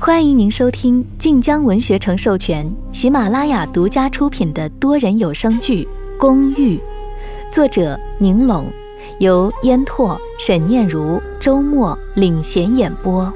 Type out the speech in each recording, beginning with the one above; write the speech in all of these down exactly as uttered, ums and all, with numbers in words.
欢迎您收听晋江文学城授权、喜马拉雅独家出品的多人有声剧《公寓》，作者宁拢，由烟拓、沈念如、周末领衔演播。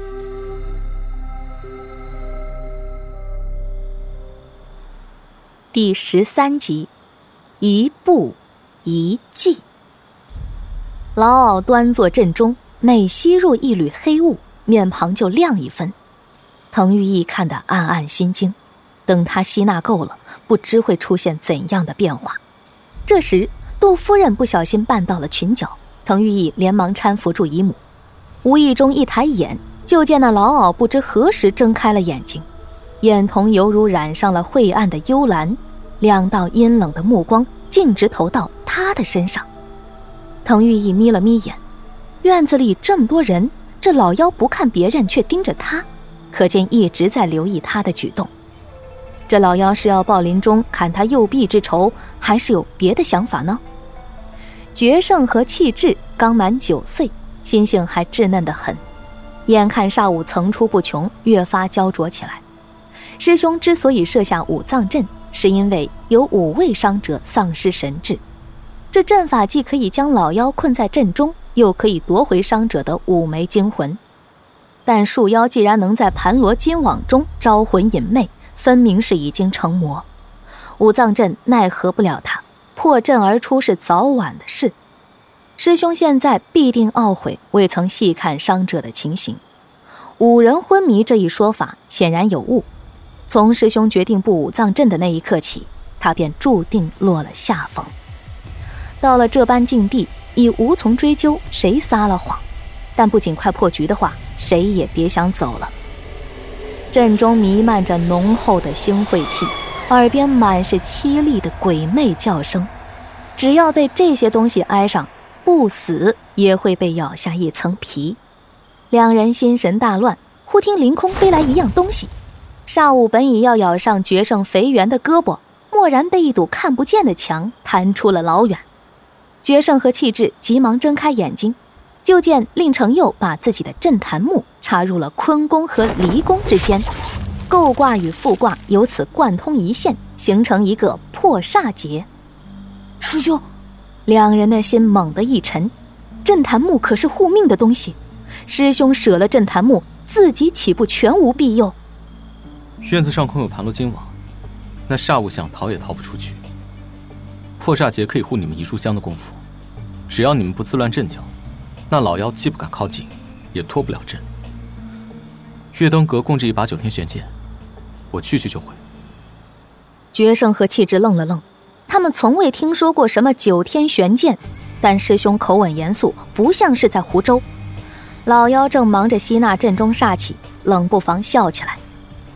第十三集，一步一计。老媪端坐阵中，每吸入一缕黑雾，面庞就亮一分。滕玉义看得暗暗心惊，等他吸纳够了，不知会出现怎样的变化。这时杜夫人不小心绊到了裙角，滕玉义连忙搀扶住姨母，无意中一抬眼，就见那老媪不知何时睁开了眼睛，眼瞳犹如染上了晦暗的幽蓝，两道阴冷的目光径直投到他的身上。滕玉义眯了眯眼，院子里这么多人，这老妖不看别人却盯着他，可见一直在留意他的举动。这老妖是要报林中砍他右臂之仇，还是有别的想法呢？决胜和气质刚满九岁，心性还稚嫩得很，眼看煞物层出不穷，越发焦灼起来。师兄之所以设下五脏阵，是因为有五位伤者丧失神智，这阵法既可以将老妖困在阵中，又可以夺回伤者的五枚精魂。但树妖既然能在盘罗金网中招魂引魅，分明是已经成魔，五脏阵奈何不了他，破阵而出是早晚的事。师兄现在必定懊悔未曾细看伤者的情形，五人昏迷这一说法显然有误。从师兄决定布五脏阵的那一刻起，他便注定落了下风。到了这般境地，已无从追究谁撒了谎，但不尽快破局的话，谁也别想走了。阵中弥漫着浓厚的腥晦气，耳边满是凄厉的鬼魅叫声，只要被这些东西挨上，不死也会被咬下一层皮。两人心神大乱，忽听凌空飞来一样东西，煞物本已要咬上决胜肥圆的胳膊，蓦然被一堵看不见的墙弹出了老远。决胜和气质急忙睁开眼睛，就见令成佑把自己的镇坛木插入了坤宫和离宫之间，构卦与复卦由此贯通一线，形成一个破煞结。师兄，两人的心猛地一沉，镇坛木可是护命的东西，师兄舍了镇坛木，自己岂不全无庇佑？ 院子上空有盘罗金网，那煞物想逃也逃不出去。破煞结可以护你们一炷香的功夫，只要你们不自乱阵脚，那老妖既不敢靠近，也脱不了阵。月灯阁供着一把九天玄剑，我去去就回。 决胜和气质愣了愣，他们从未听说过什么九天玄剑，但师兄口吻严肃，不像是在胡诌。老妖正忙着吸纳阵中煞气，冷不防笑起来。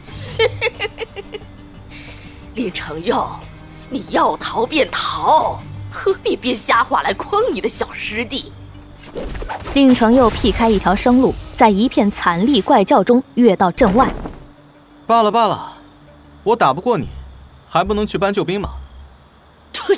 林成佑，你要逃便逃，何必编瞎话来诓你的小师弟？ 令成佑劈开一条生路，在一片惨厉怪叫中跃到阵外。 罢了罢了，我打不过你，还不能去搬救兵吗？ 对，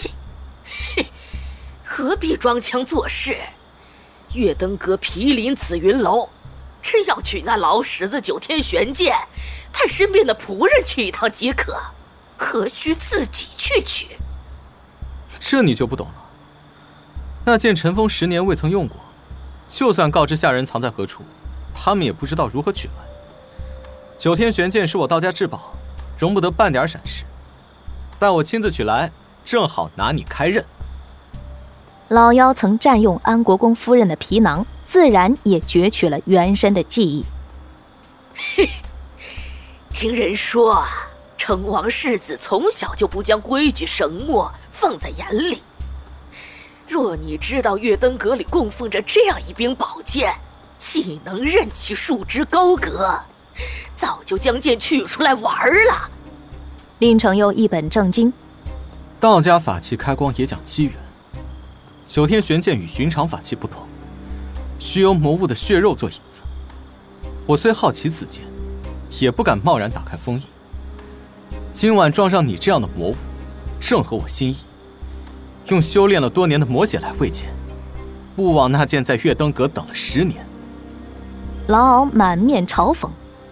何必装腔作势？月登阁毗邻紫云楼，真要取那老屎子九天玄剑，派身边的仆人去一趟即可，何须自己去取？ 这你就不懂了。那剑尘封十年未曾用过，就算告知下人藏在何处，他们也不知道如何取来。九天玄剑是我道家至宝，容不得半点闪失，但我亲自取来，正好拿你开刃。 老妖曾占用安国公夫人的皮囊，自然也攫取了原身的记忆。 嘿，听人说啊，成王世子从小就不将规矩绳墨放在眼里。若你知道月灯阁里供奉着这样一柄宝剑，岂能任其束之高阁？早就将剑取出来玩了。 林成佑一本正经， 道家法器开光也讲机缘，九天玄剑与寻常法器不同，需由魔物的血肉做引子。我虽好奇此剑，也不敢贸然打开封印。今晚撞上你这样的魔物，正合我心意。用修炼了多年的魔血来喂剑，不枉那剑在月灯阁等了十年。 老敖满面嘲讽：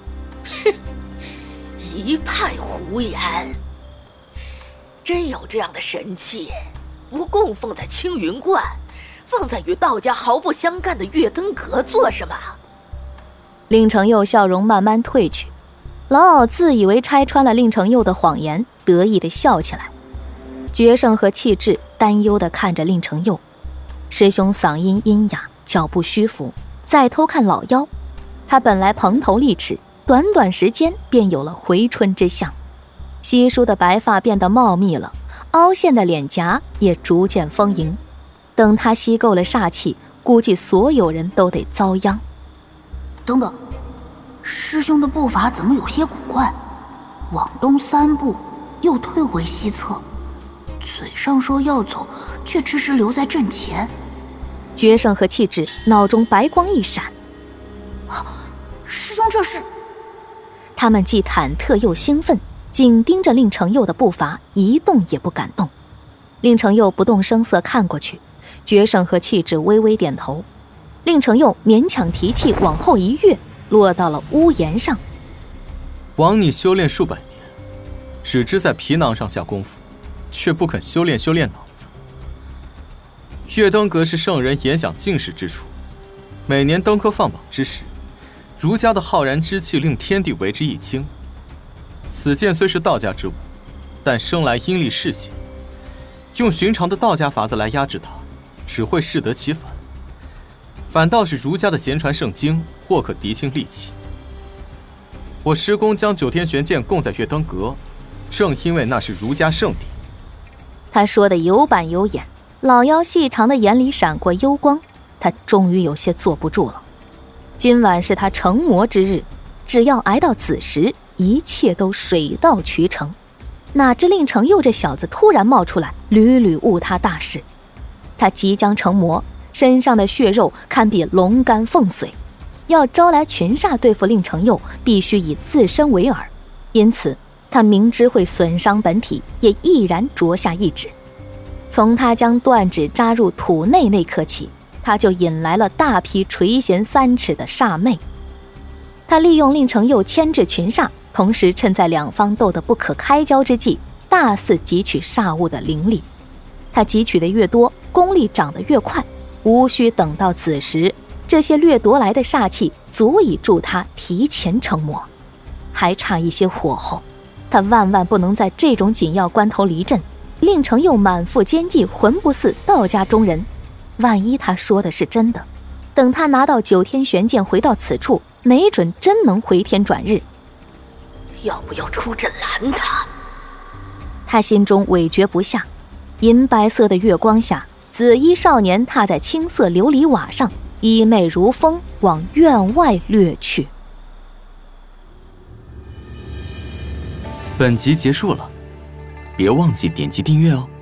一派胡言！真有这样的神器，不供奉在青云观，放在与道家毫不相干的月登阁做什么？ 令程佑笑容慢慢褪去，老媪自以为拆穿了令程佑的谎言，得意地笑起来。决胜和气质担忧地看着令程佑，师兄嗓音阴哑，脚步虚浮，再偷看老妖，他本来蓬头利齿，短短时间便有了回春之相，稀疏的白发变得茂密了，凹陷的脸颊也逐渐丰盈。等他吸够了煞气，估计所有人都得遭殃。 等等，师兄的步伐怎么有些古怪？往东三步，又退回西侧，嘴上说要走，却迟迟留在阵前。 决胜和气质脑中白光一闪， 啊，师兄这是…… 他们既忐忑又兴奋，紧盯着令程佑的步伐，一动也不敢动。令程佑不动声色看过去，决胜和气质微微点头。令程佑勉强提气往后一跃，落到了屋檐上。 枉你修炼数百年，只知在皮囊上下功夫，却不肯修炼修炼脑子。月登阁是圣人言享进士之处，每年登科放榜之时，儒家的浩然之气令天地为之一惊。此剑虽是道家之物，但生来阴力嗜血，用寻常的道家法子来压制它，只会适得其反。反倒是儒家的闲传圣经，或可涤清戾气。我师公将九天玄剑供在月登阁，正因为那是儒家圣典。 他说的有板有眼，老妖细长的眼里闪过幽光，他终于有些坐不住了。今晚是他成魔之日，只要挨到子时，一切都水到渠成。哪知令程佑这小子突然冒出来，屡屡误他大事。他即将成魔，身上的血肉堪比龙肝凤髓，要招来群煞对付令程佑，必须以自身为饵。因此他明知会损伤本体，也毅然着下一指。从他将断指扎入土内那刻起，他就引来了大批垂涎三尺的煞魅。他利用令程佑牵制群煞，同时趁在两方斗得不可开交之际，大肆汲取煞物的灵力。他汲取的越多，功力长得越快，无需等到子时，这些掠夺来的煞气足以助他提前成魔，还差一些火候。他万万不能在这种紧要关头离阵。令程佑满腹奸计，浑不似道家中人。万一他说的是真的，等他拿到九天玄剑回到此处，没准真能回天转日。 要不要出阵拦他？ 他心中委决不下。银白色的月光下，紫衣少年踏在青色琉璃瓦上，衣袂如风，往院外掠去。 本集结束了，别忘记点击订阅哦。